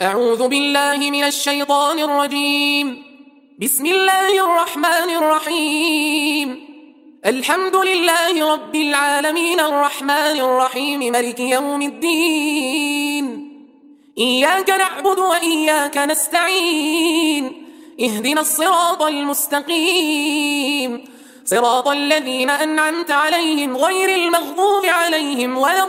أعوذ بالله من الشيطان الرجيم. بسم الله الرحمن الرحيم. الحمد لله رب العالمين الرحمن الرحيم مالك يوم الدين. إياك نعبد وإياك نستعين. اهدنا الصراط المستقيم، صراط الذين أنعمت عليهم غير المغضوب عليهم ولا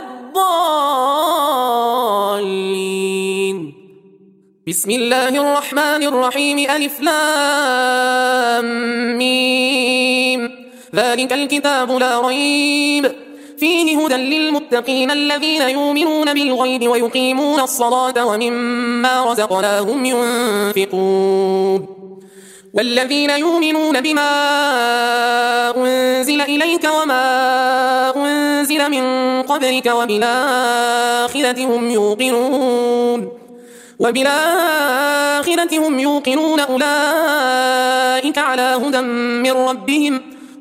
الضالين. بسم الله الرحمن الرحيم. ألف لام ميم. ذلك الكتاب لا ريب فيه هدى للمتقين الذين يؤمنون بالغيب ويقيمون الصلاة ومما رزقناهم ينفقون. والذين يؤمنون بما أنزل إليك وما أنزل من قبلك وبالآخرة هم يوقنون أولئك على هدى من ربهم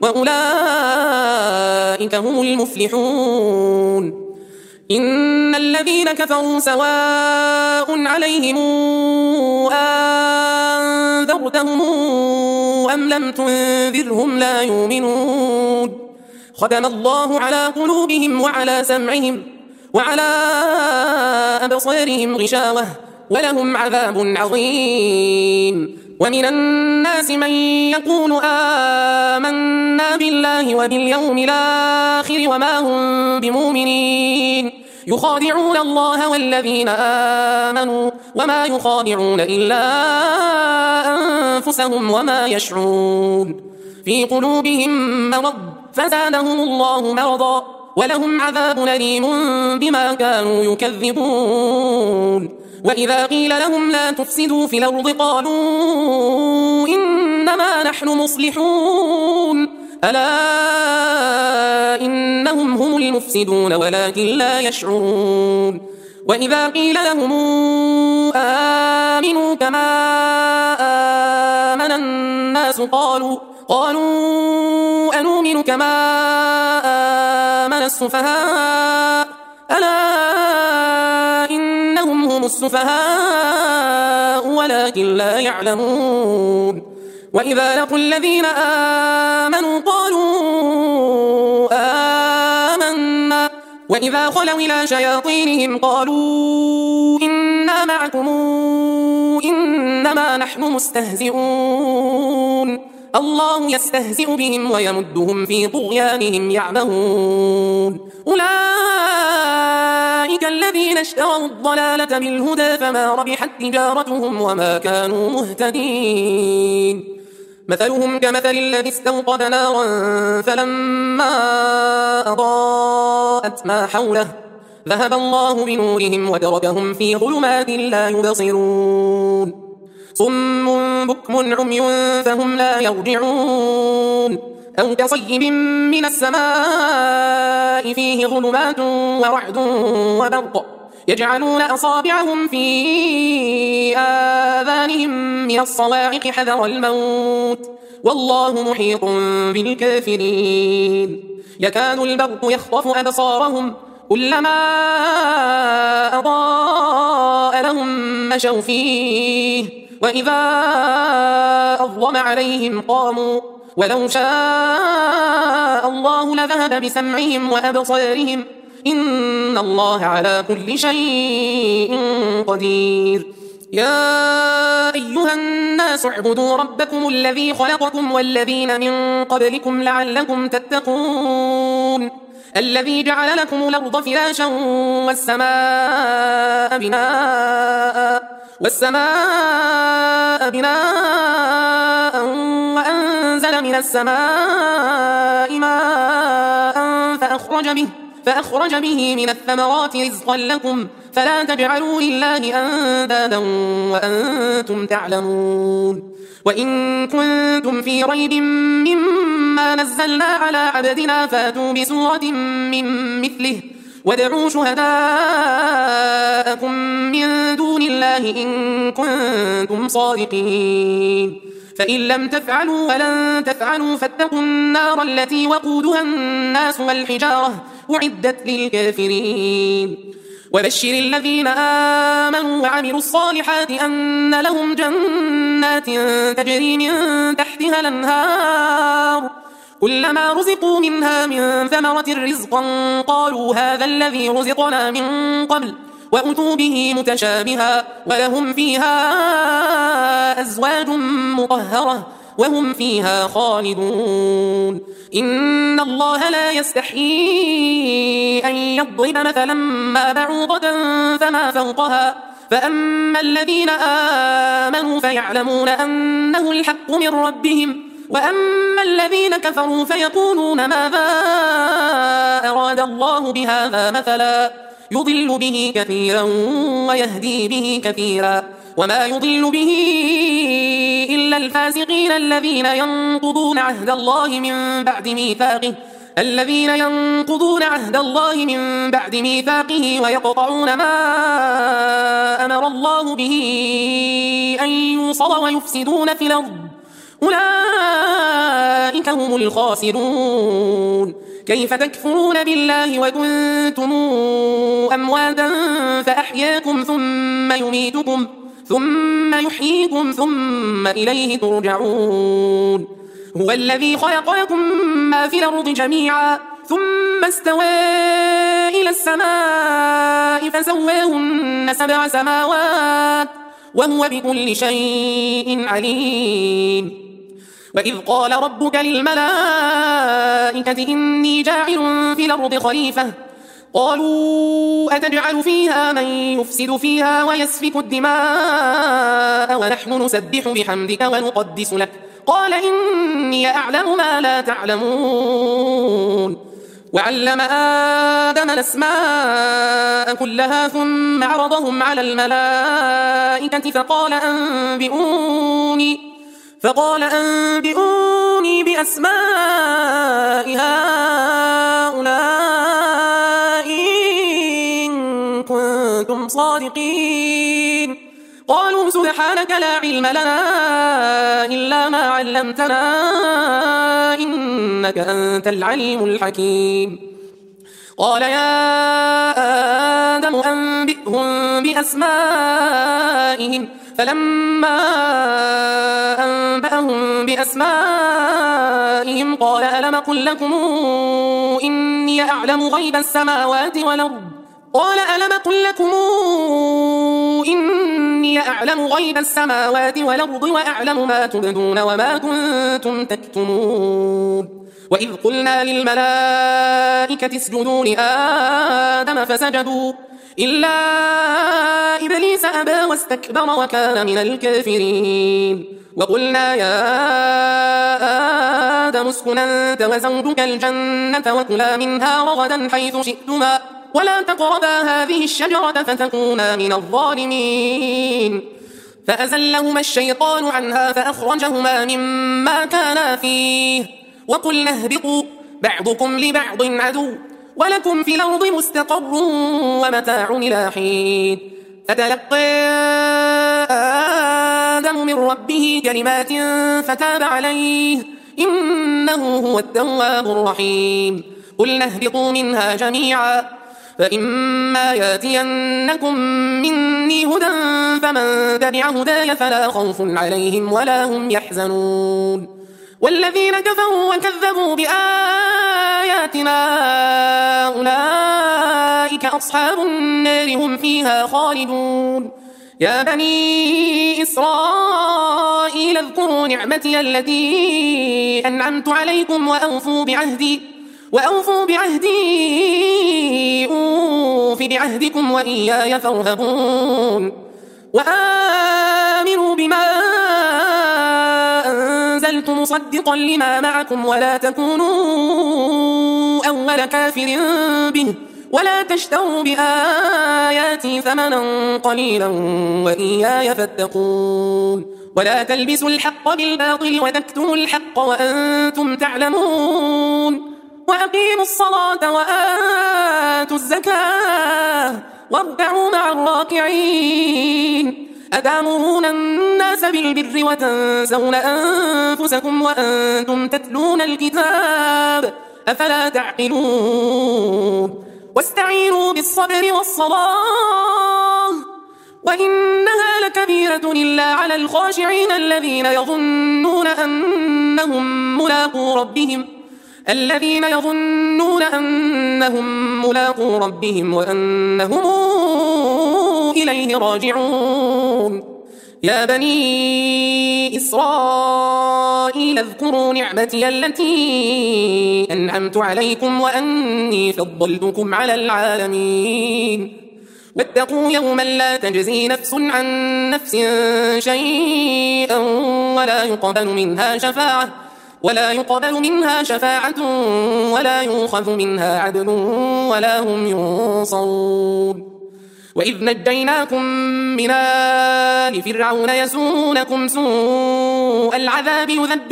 وأولئك هم المفلحون. إن الذين كفروا سواء عليهم أنذرتهم أم لم تنذرهم لا يؤمنون. ختم الله على قلوبهم وعلى سمعهم وعلى أبصارهم غشاوة ولهم عذاب عظيم. ومن الناس من يقول آمنا بالله وباليوم الآخر وما هم بمؤمنين، يخادعون الله والذين آمنوا وما يخادعون إلا أنفسهم وما يشعرون. في قلوبهم مرض فزادهم الله مرضا ولهم عذاب أليم بما كانوا يكذبون. وإذا قيل لهم لا تفسدوا في الأرض قالوا إنما نحن مصلحون ألا إنهم هم المفسدون ولكن لا يشعرون. وإذا قيل لهم آمنوا كما آمن الناس قالوا أنؤمن كما آمن السفهاء ألا إنهم هم السفهاء ولكن لا يعلمون. وإذا لقوا الذين آمنوا قالوا آمنا وإذا خلوا إلى شياطينهم قالوا إنا معكم إنما نحن مستهزئون. الله يستهزئ بهم ويمدهم في طغيانهم يعمهون. أولئك الذين اشتروا الضلالة بالهدى فما ربحت تجارتهم وما كانوا مهتدين. مثلهم كمثل الذي استوقد نارا فلما أضاءت ما حوله ذهب الله بنورهم وتركهم في ظلمات لا يبصرون. صم بكم عمي فهم لا يرجعون. أو كصيب من السماء فيه ظلمات ورعد وبرق يجعلون أصابعهم في آذانهم من الصواعق حذر الموت والله محيط بالكافرين. يكاد البرق يخطف أبصارهم كلما أضاء لهم مشوا فيه وإذا أظلم عليهم قاموا ولو شاء الله لذهب بسمعهم وأبصارهم إن الله على كل شيء قدير. يا أيها الناس اعبدوا ربكم الذي خلقكم والذين من قبلكم لعلكم تتقون. الذي جعل لكم الأرض فراشا والسماء بناء وأنزل من السماء ماء فأخرج به من الثمرات رزقا لكم فلا تجعلوا لله أندادا وأنتم تعلمون. وإن كنتم في ريب مما نزلنا على عبدنا فاتوا بسورة من مثله وادعوا شهداءكم من دون الله إن كنتم صادقين. فإن لم تفعلوا ولن تفعلوا فاتقوا النار التي وقودها الناس والحجارة أعدت للكافرين. وبشر الذين آمنوا وعملوا الصالحات أن لهم جنات تجري من تحتها الأنهار كلما رزقوا منها من ثمرة رزقا قالوا هذا الذي رزقنا من قبل وأتوا به متشابها ولهم فيها أزواج مطهرة وهم فيها خالدون إن الله لا يستحيي أن يضرب مثلا ما بعوضة فما فوقها فأما الذين آمنوا فيعلمون أنه الحق من ربهم وأما الذين كفروا فيقولون ماذا أراد الله بهذا مثلا يضل به كثيرا ويهدي به كثيرا وما يضل به إلا الفاسقين الذين ينقضون عهد الله من بعد ميثاقه ويقطعون ما أمر الله به أن يوصل ويفسدون في الأرض أولئك هم الخاسرون كيف تكفرون بالله وكنتم أمواتا فأحياكم ثم يميتكم ثم يحييكم ثم إليه ترجعون هو الذي خلق لكم ما في الأرض جميعا ثم استوى إلى السماء فسواهن 7 سماوات وهو بكل شيء عليم وإذ قال ربك للملائكة إني جاعل في الأرض خليفة قالوا أتجعل فيها من يفسد فيها ويسفك الدماء ونحن نسبح بحمدك ونقدس لك قال إني أعلم ما لا تعلمون وعلم آدم الأسماء كلها ثم عرضهم على الملائكة فقال أنبئوني بأسماء هؤلاء إن كنتم صادقين قالوا سبحانك لا علم لنا إلا ما علمتنا إنك أنت العليم الحكيم قال يا آدم أنبئهم بأسمائهم فلما أنبأهم بأسمائهم قال ألم أقل لكم إني أعلم غيب السماوات والأرض وأعلم ما تبدون وما كنتم تكتمون وإذ قلنا للملائكة اسجدوا لآدم فسجدوا إلا إبليس أبى واستكبر وكان من الكافرين وقلنا يا آدم اسكن أنت وزوجك الجنة وكلا منها رغدا حيث شئتما ولا تقربا هذه الشجرة فتكونا من الظالمين فأزلهما الشيطان عنها فأخرجهما مما كانا فيه وقلنا اهبطوا بعضكم لبعض عدو ولكم في الأرض مستقر ومتاع إلى حين فتلقى آدم من ربه كلمات فتاب عليه إنه هو التواب الرحيم قلنا اهبطوا منها جميعا فإما ياتينكم مني هدى فمن تبع هداي فلا خوف عليهم ولا هم يحزنون والذين كفروا وكذبوا بآياتنا أولئك أصحاب النار هم فيها خالدون يا بني إسرائيل اذكروا نعمتي التي أنعمت عليكم وأوفوا بعهدي أوف بعهدكم وإياي فارهبون وآمنوا بما أنزلت مصدقا لما معكم ولا تكونوا أول كافر به ولا تشتروا بآياتي ثمنا قليلا وإياي فاتقون ولا تلبسوا الحق بالباطل وتكتموا الحق وأنتم تعلمون وأقيموا الصلاة وآتوا الزكاة واركعوا مع الراكعين أتأمرون الناس بالبر وتنسون أنفسكم وأنتم تتلون الكتاب أفلا تعقلون واستعينوا بالصبر والصلاة وإنها لكبيرة إلا على الخاشعين الذين يظنون أنهم ملاقو ربهم وأنهم إليه راجعون. يا بني إسرائيل اذكروا نعمتي التي أنعمت عليكم وأني فضلتكم على العالمين. واتقوا يوما لا تجزي نفس عن نفس شيئا ولا يقبل منها شفاعة ولا يؤخذ منها عدل ولا هم ينصرون. وإذ نجيناكم من آل فرعون يسومونكم سوء العذاب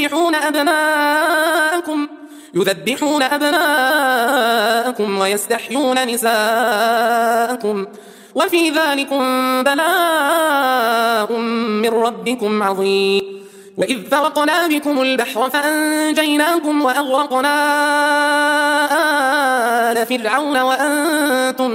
يذبحون أبناءكم ويستحيون نساءكم وفي ذلكم بلاء من ربكم عظيم. وإذ فرقنا بكم البحر فأنجيناكم وأغرقنا آل فرعون وأنتم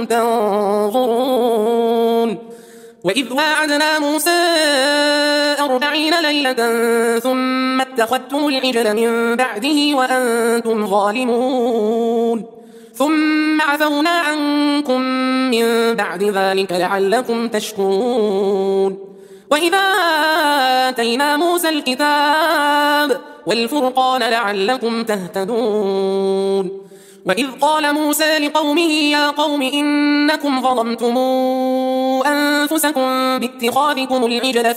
تنظرون. وإذ واعدنا موسى 40 ليلة ثم اتخذتم العجل من بعده وأنتم ظالمون ثم عفونا عنكم من بعد ذلك لعلكم تشكرون. وإذا آتينا موسى الكتاب والفرقان لعلكم تهتدون. وإذ قال موسى لقومه يا قوم إنكم ظلمتم أنفسكم باتخاذكم العجل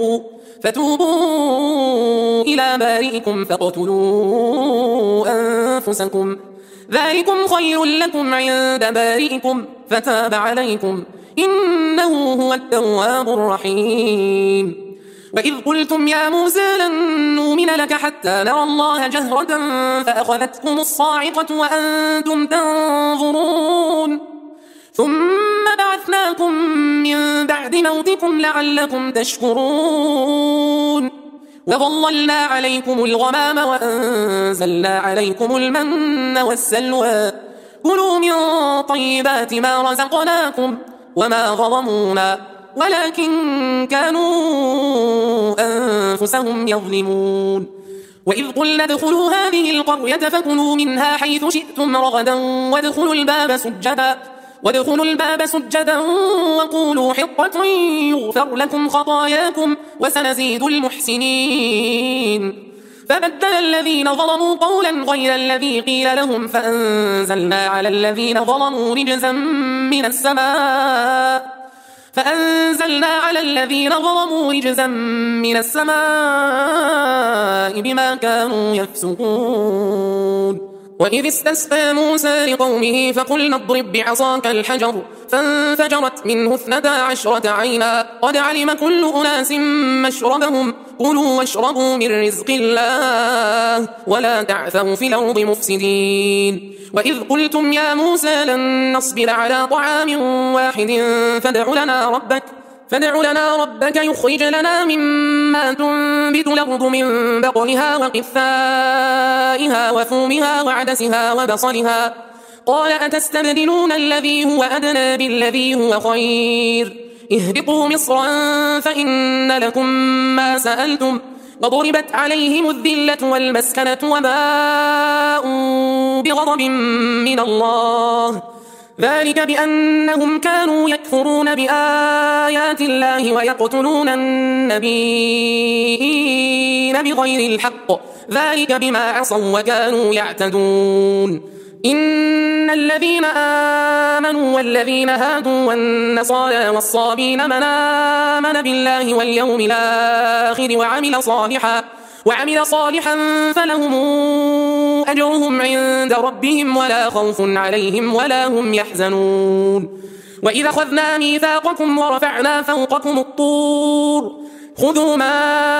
فتوبوا إلى بارئكم فاقتلوا أنفسكم ذلكم خير لكم عند بارئكم فتاب عليكم إنه هو التواب الرحيم. وإذ قلتم يا موسى لن نؤمن لك حتى نرى الله جهرة فأخذتكم الصاعقة وأنتم تنظرون ثم بعثناكم من بعد موتكم لعلكم تشكرون. وظللنا عليكم الغمام وأنزلنا عليكم المن والسلوى كلوا من طيبات ما رزقناكم وما ظلمونا ولكن كانوا أنفسهم يظلمون. وإذ قلنا ادخلوا هذه القرية فكلوا منها حيث شئتم رغدا وادخلوا الباب سجدا وقولوا حطة يغفر لكم خطاياكم وسنزيد المحسنين. فبدل الذين ظلموا قولا غير الذي قيل لهم فأنزلنا على الذين ظلموا رجزا من السماء بما كانوا يفسقون. وإذ استسقى موسى لقومه فقلنا اضرب بعصاك الحجر فانفجرت منه 12 عينا قد علم كل أناس مشربهم كلوا واشربوا من رزق الله ولا تعثوا في الأرض مفسدين. وإذ قلتم يا موسى لن نصبر على طعام واحد فادع لنا ربك يخرج لنا مما تنبت الأرض من بقلها وقثائها وثومها وعدسها وبصلها قال أتستبدلون الذي هو أدنى بالذي هو خير اهبطوا مصرا فإن لكم ما سألتم وضربت عليهم الذلة والمسكنة وباءوا بغضب من الله ذلك بأنهم كانوا يكفرون بآيات الله ويقتلون النبيين بغير الحق ذلك بما عصوا وكانوا يعتدون. إن الذين آمنوا والذين هادوا والنصارى والصابين من آمن بالله واليوم الآخر وعمل صالحا فلهم أجرهم عند ربهم ولا خوف عليهم ولا هم يحزنون. وإذا أخذنا ميثاقكم ورفعنا فوقكم الطور خذوا ما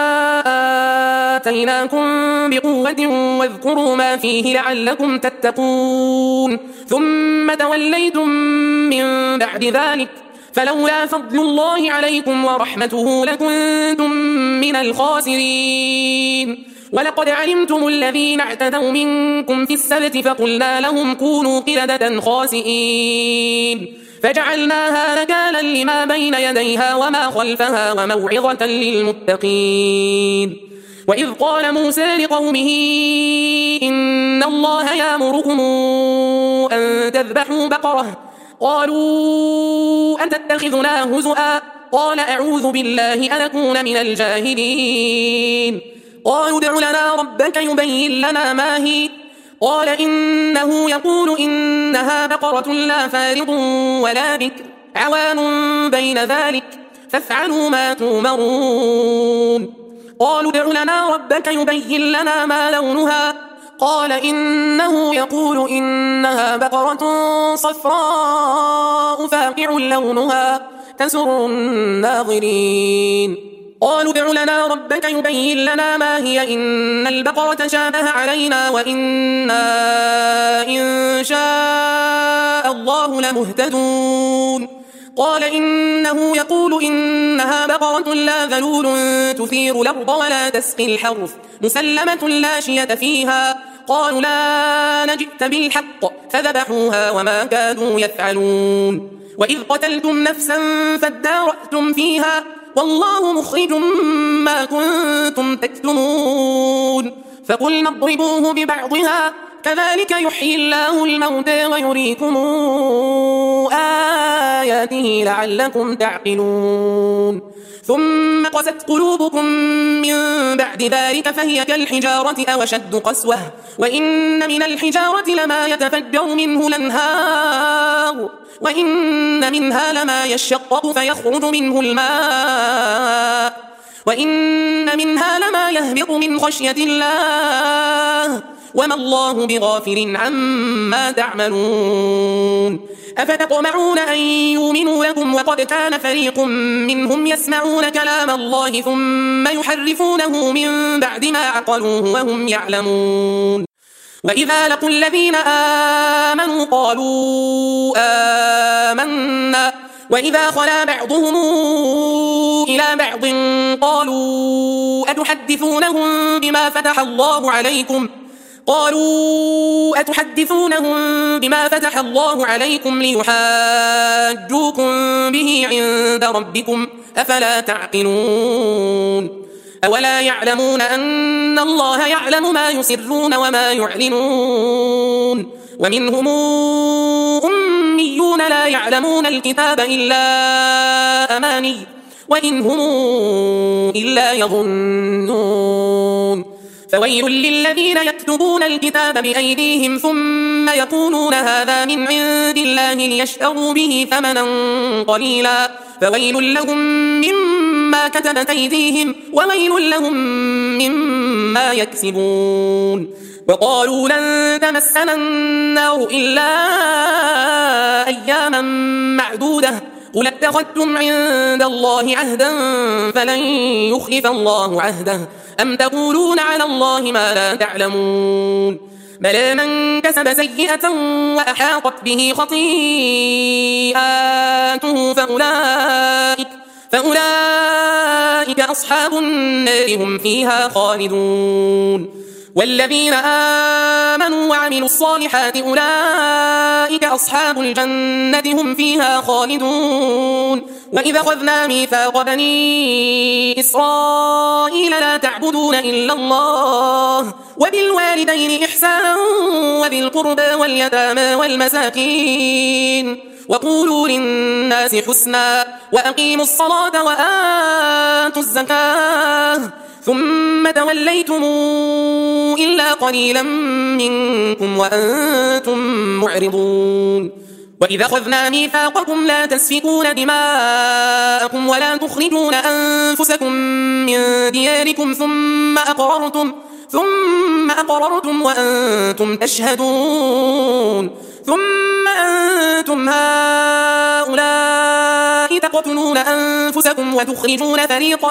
آتيناكم بقوة واذكروا ما فيه لعلكم تتقون ثم توليتم من بعد ذلك فلولا فضل الله عليكم ورحمته لكنتم من الخاسرين. ولقد علمتم الذين اعتدوا منكم في السبت فقلنا لهم كونوا قردة خاسئين فجعلناها نكالا لما بين يديها وما خلفها وموعظة للمتقين. وإذ قال موسى لقومه إن الله يأمركم أن تذبحوا بقرة قالوا أتتخذنا هزؤا قال أعوذ بالله أن أكون من الجاهلين. قالوا ادع لنا ربك يبين لنا ما هي قال إنه يقول إنها بقرة لا فارض ولا بكر عوان بين ذلك فافعلوا ما تؤمرون. قالوا ادع لنا ربك يبين لنا ما لونها قال إنه يقول إنها بقرة صفراء فاقع لونها تسر الناظرين. قالوا ادع لنا ربك يبين لنا ما هي إن البقرة شابه علينا وإنا إن شاء الله لمهتدون. قال إنه يقول إنها بقرة لا ذلول تثير الأرض ولا تسقي الحرث مسلمة لا شية فيها قالوا لا نجئت بالحق فذبحوها وما كادوا يفعلون. وإذ قتلتم نفسا فادارأتم فيها والله مخرج ما كنتم تكتمون فقلنا اضربوه ببعضها كذلك يحيي الله الموتى ويريكم آياته لعلكم تعقلون. ثم قست قلوبكم من بعد ذلك فهي كالحجارة أو أشد قسوة وإن من الحجارة لما يتفجر منه الأنهار وإن منها لما يشقق فيخرج منه الماء وإن منها لما يهبط من خشية الله وما الله بغافل عما تعملون. أفتطمعون أن يؤمنوا لكم وقد كان فريق منهم يسمعون كلام الله ثم يحرفونه من بعد ما عقلوه وهم يعلمون. وإذا لقوا الذين آمنوا قالوا آمنا وإذا خلا بعضهم إلى بعض قالوا أتحدثونهم بما فتح الله عليكم ليحاجوكم به عند ربكم أفلا تعقلون. أولا يعلمون أن الله يعلم ما يسرون وما يعلنون ومنهم أميون لا يعلمون الكتاب إلا أماني وإن هم إلا يظنون. فويل للذين يكتبون الكتاب بأيديهم ثم يقولون هذا من عند الله ليشتروا به ثمنا قليلا فويل لهم مما كتبت أيديهم وويل لهم مما يكسبون. وقالوا لن تمسنا النار إلا أياما معدودة قل اتخذتم عند الله عهدا فلن يخلف الله عهده أم تقولون على الله ما لا تعلمون. بلى من كسب سيئة وأحاطت به خطيئاته فأولئك أصحاب النار هم فيها خالدون. والذين آمنوا وعملوا الصالحات أولئك أصحاب الجنة هم فيها خالدون. وإذا أخذنا ميثاق بني إسرائيل لا تعبدون إلا الله وبالوالدين إحسانا وذي القربى واليتامى والمساكين وقولوا للناس حسنا وأقيموا الصلاة وآتوا الزكاة ثم توليتم إلا قليلا منكم وأنتم معرضون. وإذا أخذنا ميثاقكم لا تسفكون دماءكم ولا تخرجون أنفسكم من دياركم ثم أقررتم وأنتم تشهدون ثم أنتم هؤلاء تقتلون أنفسكم وتخرجون فريقا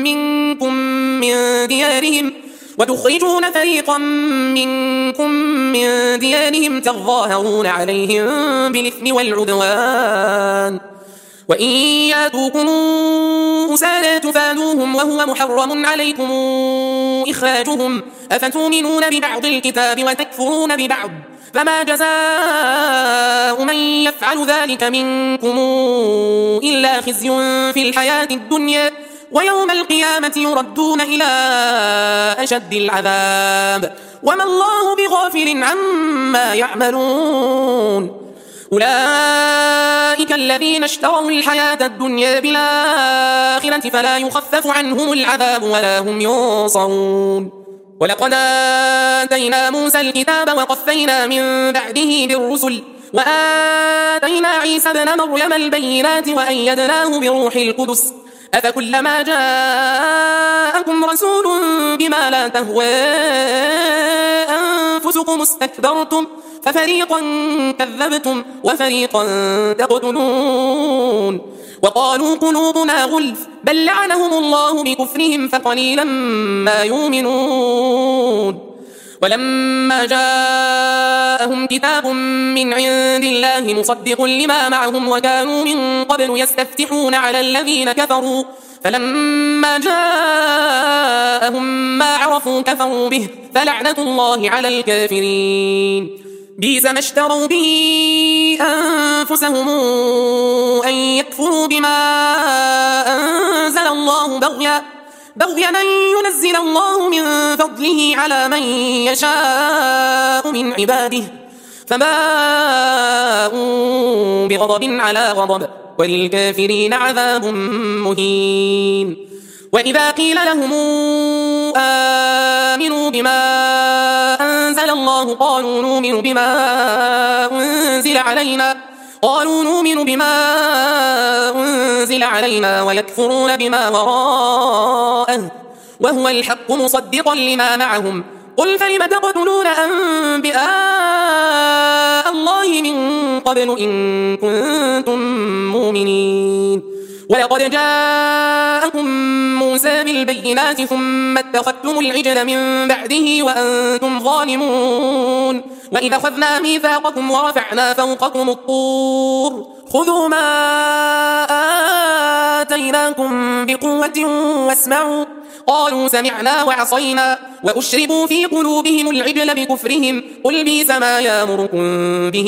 منكم من ديارهم تظاهرون عليهم بالإثم وإن ياتوكم أسارى تفادوهم وهو محرم عليكم إخراجهم أفتؤمنون ببعض الكتاب وتكفرون ببعض فما جزاء من يفعل ذلك منكم إلا خزي في الحياة الدنيا ويوم القيامة يردون إلى أشد العذاب وما الله بغافل عما يعملون أولئك الذين اشتروا الحياة الدنيا بالآخرة فلا يخفف عنهم العذاب ولا هم ينصرون ولقد آتينا موسى الكتاب وقفينا من بعده بالرسل وآتينا عيسى ابن مريم البينات وأيدناه بروح القدس أفكلما جاءكم رسول بما لا تهوى أنفسكم استكبرتم ففريقا كذبتم وفريقا تقتلون وقالوا قلوبنا غلف بل لعنهم الله بكفرهم فقليلا ما يؤمنون ولما جاءهم كتاب من عند الله مصدق لما معهم وكانوا من قبل يستفتحون على الذين كفروا فلما جاءهم ما عرفوا كفروا به فلعنة الله على الكافرين بئس ما اشتروا به أنفسهم أن يكفروا بما أنزل الله بغيا أن ينزل الله من فضله على من يشاء من عباده فباءوا بغضب على غضب وللكافرين عذاب مهين وإذا قيل لهم آمنوا بما أنزل الله قالوا نؤمن بما أنزل علينا ويكفرون بما وراءه وهو الحق مصدقا لما معهم قل فلم تقتلون أنبياء الله من قبل إن كنتم مؤمنين ولقد جاءكم موسى بالبينات ثم اتخذتم العجل من بعده وأنتم ظالمون وإذا أخذنا ميثاقكم ورفعنا فوقكم الطور خذوا ما آتيناكم بقوة واسمعوا قالوا سمعنا وعصينا وأشربوا في قلوبهم العجل بكفرهم قل بئس ما يأمركم به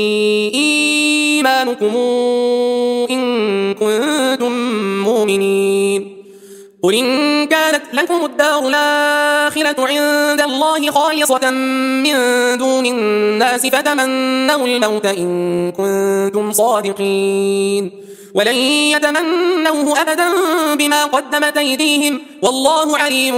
إيمانكم إن كنتم مؤمنين قل إن كانت لكم الدار الآخرة عند الله خالصة من دون الناس فتمنوا الموت إن كنتم صادقين ولن يتمنوه أبدا بما قدمت أيديهم والله عليم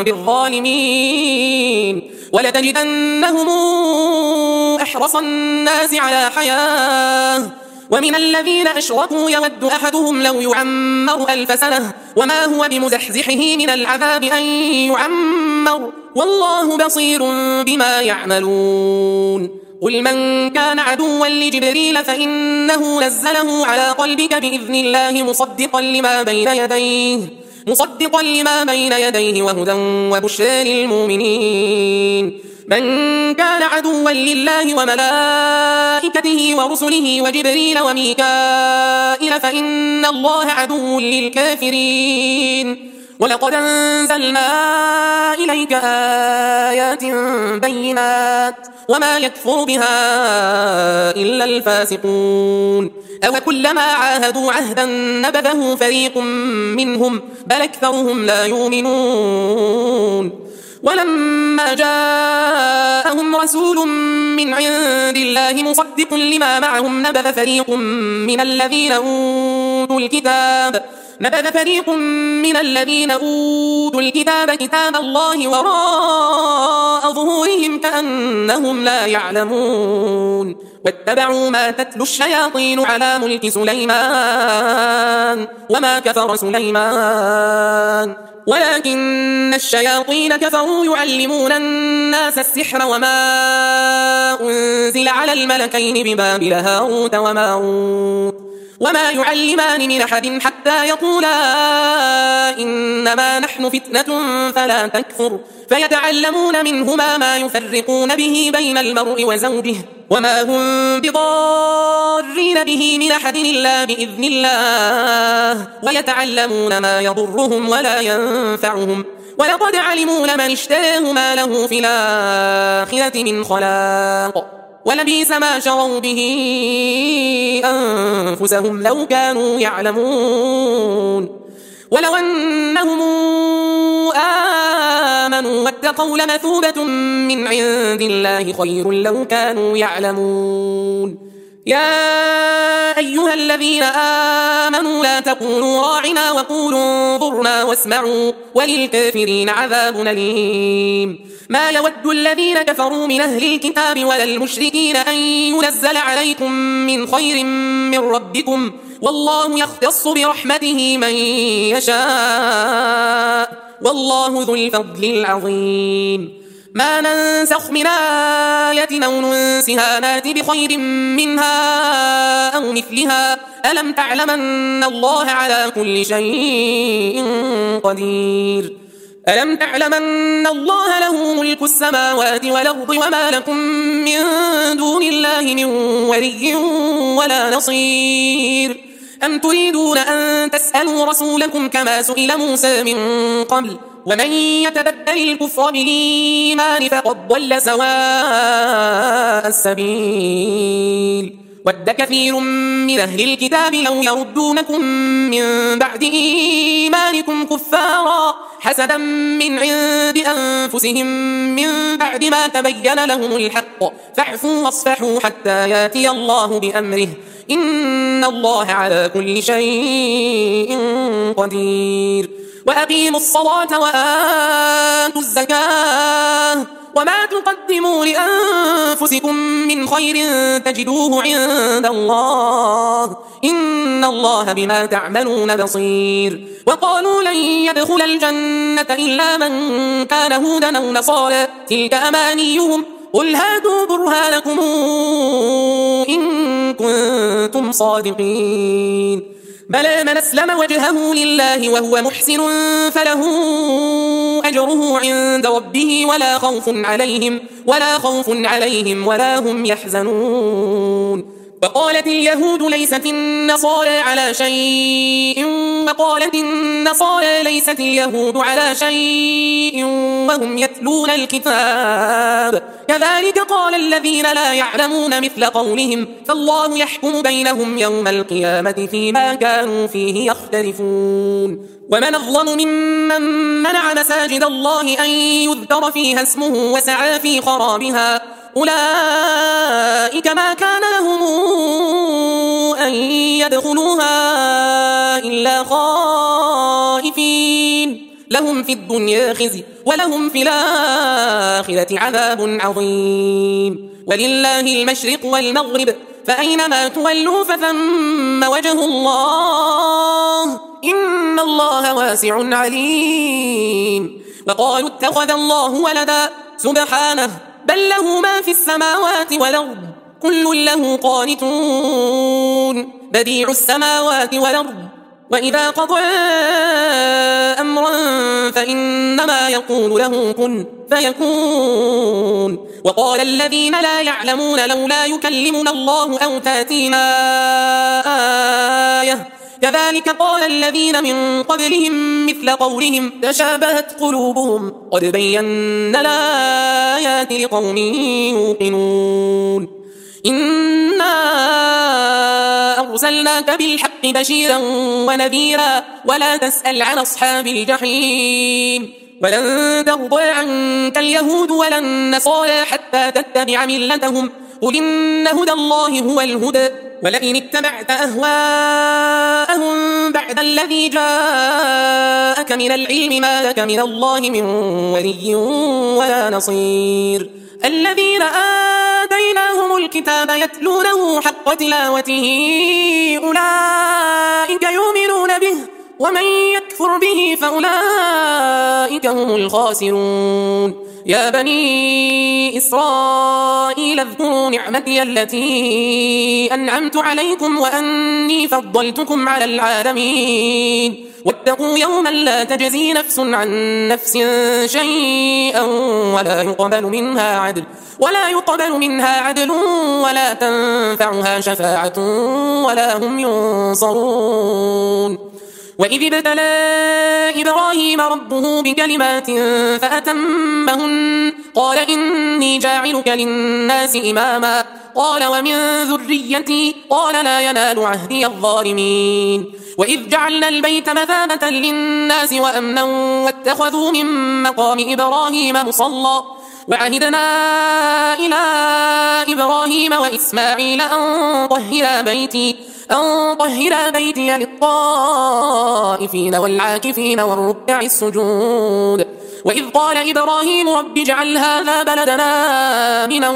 بالظالمين ولتجدنهم أحرص الناس على حياة ومن الذين أشركوا يود أحدهم لو يعمر 1000 سنة وما هو بمزحزحه من العذاب أن يعمر والله بصير بما يعملون قل من كان عدوا لجبريل فإنه نزله على قلبك بإذن الله مصدقا لما بين يديه وهدى وبشرى للمؤمنين من كان عدوا لله وملائكته ورسله وجبريل وميكائيل فإن الله عدو للكافرين ولقد أنزلنا إليك آيات بينات وما يكفر بها إلا الفاسقون أو كلما عاهدوا عهدا نبذه فريق منهم بل أكثرهم لا يؤمنون ولما جاءهم رسول من عند الله مصدق لما معهم نبذ فريق من الذين أوتوا الكتاب كتاب الله وراء ظهورهم كأنهم لا يعلمون واتبعوا ما تتلو الشياطين على ملك سليمان وما كفر سليمان ولكن الشياطين كفروا يعلمون الناس السحر وما أنزل على الملكين ببابل هاروت وماروت وما يعلمان من أحد حتى يقولا إنما نحن فتنة فلا تكفر فيتعلمون منهما ما يفرقون به بين المرء وزوجه وما هم بضارين به من أحد إلا بإذن الله ويتعلمون ما يضرهم ولا ينفعهم ولقد علموا لمن اشتراه ما له في الآخرة من خلاق ولبئس ما شروا به أنفسهم لو كانوا يعلمون ولو أنهم آمنوا واتقوا لمثوبة من عند الله خير لو كانوا يعلمون يا أيها الذين آمنوا لا تقولوا راعنا وقولوا انظرنا واسمعوا وللكافرين عذاب أليم ما يود الذين كفروا من أهل الكتاب ولا المشركين أن ينزل عليكم من خير من ربكم والله يختص برحمته من يشاء والله ذو الفضل العظيم ما ننسخ من آية أو ننسها نات بخير منها أو مثلها ألم تعلم أن الله على كل شيء قدير ألم تعلم أن الله له ملك السماوات والأرض وما لكم من دون الله من ولي ولا نصير أم تريدون أن تسألوا رسولكم كما سئل موسى من قبل ومن يتبدل الكفر بالإيمان فقد ضل سواء السبيل ود كثير من أهل الكتاب لو يردونكم من بعد إيمانكم كفارا حسدا من عند أنفسهم من بعد ما تبين لهم الحق فاعفوا واصفحوا حتى ياتي الله بأمره إن الله على كل شيء قدير وأقيموا الصلاة وآتوا الزكاة وما تقدموا لأنفسكم من خير تجدوه عند الله إن الله بما تعملون بصير وقالوا لن يدخل الجنة إلا من كان هودا أو نصارى تلك أمانيهم قل هاتوا برهانكم إن كنتم صادقين بلى من أسلم وجهه لله وهو محسن فله أجره عند ربه ولا خوف عليهم ولا هم يحزنون وقالت اليهود ليست النصارى على شيء وقالت النصارى ليست اليهود على شيء وهم يتلون الكتاب كذلك قال الذين لا يعلمون مثل قولهم فالله يحكم بينهم يوم القيامة فيما كانوا فيه يختلفون ومن أظلم ممن منع مساجد الله أن يذكر فيها اسمه وسعى في خرابها أولئك ما كان لهم أن يدخلوها إلا خائفين لهم في الدنيا خزي ولهم في الآخرة عذاب عظيم ولله المشرق والمغرب فأينما تولوا فثم وجه الله إن الله واسع عليم وقالوا اتخذ الله ولدا سبحانه بل له ما في السماوات والأرض كل له قانتون بديع السماوات والأرض وإذا قضى أمرا فإنما يقول له كن فيكون وقال الذين لا يعلمون لولا يكلمنا الله أو تأتينا آية كذلك قال الذين من قبلهم مثل قولهم تشابهت قلوبهم قد بينا الآيات لقوم يوقنون إنا أرسلناك بالحق بشيرا ونذيرا ولا تسأل عن أصحاب الجحيم ولن ترضى عنك اليهود ولا النصارى حتى تتبع ملتهم قل إن هدى الله هو الهدى ولئن اتبعت أهواءهم بعد الذي جاءك من العلم ما لك من الله من ولي ولا نصير الذين آتيناهم الكتاب يتلونه حق تلاوته أولئك يؤمنون به ومن يكفر به فأولئك هم الخاسرون يا بني إسرائيل اذكروا نعمتي التي أنعمت عليكم وأني فضلتكم على العالمين واتقوا يوما لا تجزي نفس عن نفس شيئا ولا يقبل منها عدل ولا تنفعها شفاعة ولا هم ينصرون. وإذ ابتلى إبراهيم ربه بكلمات فأتمهن قال إني جاعلك للناس إماما قال ومن ذريتي قال لا ينال عهدي الظالمين. وإذ جعلنا البيت مثابة للناس وأمنا واتخذوا من مقام إبراهيم مصلى وعهدنا إلى إبراهيم وإسماعيل أن طهرا بيتي للطائفين والعاكفين والركع السجود. وإذ قال إبراهيم رب اجعل هذا بلدنا آمنا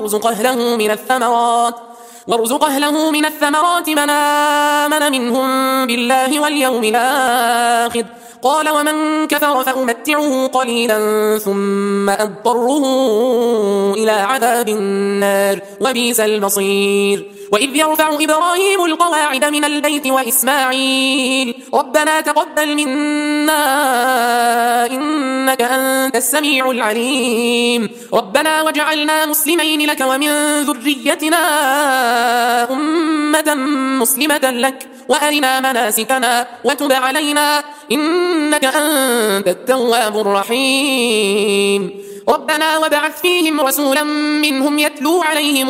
وارزق أهله من الثمرات من آمن منهم بالله واليوم الآخر قال ومن كفر فأمتعه قليلا ثم أضطره إلى عذاب النار وبئس المصير. وإذ يرفع إبراهيم القواعد من البيت وإسماعيل ربنا تقبل منا إنك أنت السميع العليم ربنا واجعلنا مسلمين لك ومن ذريتنا أمة مسلمة لك وأرنا مناسكنا وتب علينا إنك أنت التواب الرحيم ربنا وابعث فيهم رسولا منهم يتلو عليهم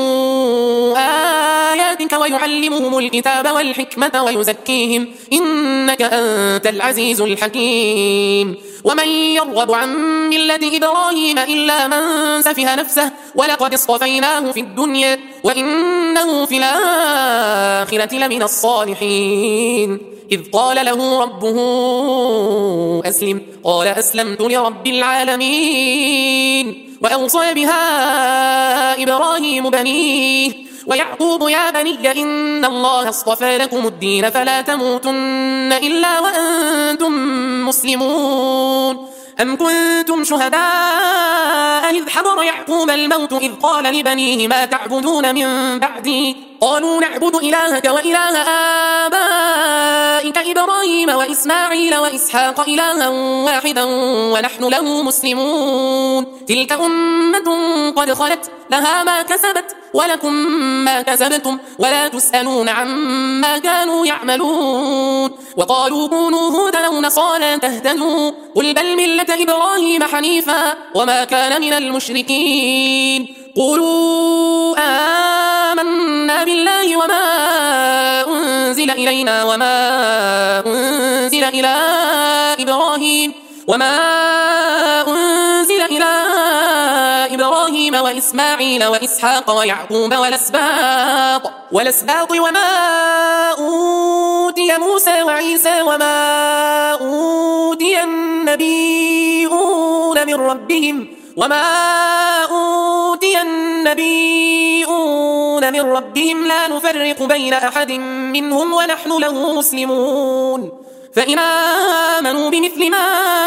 آياتك ويعلمهم الكتاب والحكمة ويزكيهم إنك أنت العزيز الحكيم. ومن يرغب عن ملة إبراهيم إلا من سفه نفسه ولقد اصطفيناه في الدنيا وإنه في الآخرة لمن الصالحين. إذ قال له ربه أسلم قال أسلمت لرب العالمين. وأوصى بها إبراهيم بنيه ويعقوب يا بني إن الله اصطفى لكم الدين فلا تموتن إلا وأنتم مسلمون. أم كنتم شهداء إذ حضر يعقوب الموت إذ قال لبنيه ما تعبدون من بعدي قالوا نعبد إلهك وإله آبائك إبراهيم وإسماعيل وإسحاق إلها واحدا ونحن له مسلمون. تلك أمة قد خلت لها ما كسبت ولكم ما كسبتم ولا تسألون عما كانوا يعملون. وقالوا كونوا هودا أو نصارى تهتدوا قل بل ملة إبراهيم حنيفا وما كان من المشركين. قولوا آمنا بالله وما أنزل إلينا وما أنزل إلى إبراهيم وإسماعيل وإسحاق ويعقوب والأسباط وما أوتي موسى وعيسى وما أوتي النبيون من ربهم لا نفرق بين أحد منهم ونحن له مسلمون. فإن آمنوا بمثل ما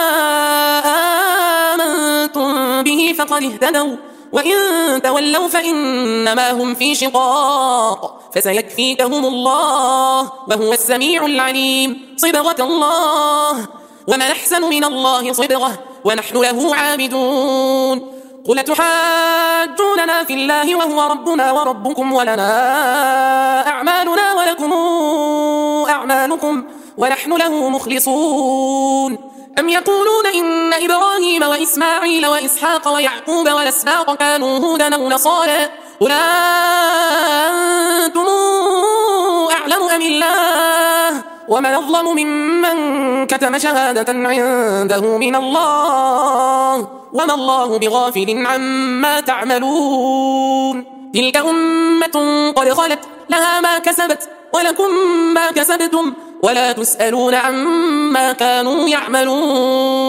آمنتم به فقد اهتدوا وإن تولوا فإنما هم في شقاق فسيكفيكهم الله وهو السميع العليم. صبغة الله ومن أحسن من الله صبغة ونحن له عابدون. قل تحاجوننا في الله وهو ربنا وربكم ولنا أعمالنا ولكم أعمالكم ونحن له مخلصون. أم يقولون إن إبراهيم وإسماعيل وإسحاق ويعقوب والأسباط كانوا هودا أو نصارى قل أنتم أعلم أم الله ومن أظلم ممن كتم شهادة عنده من الله وما الله بغافل عما تعملون. تلك أمة قد خلت لها ما كسبت ولكم ما كسبتم ولا تسألون عما كانوا يعملون.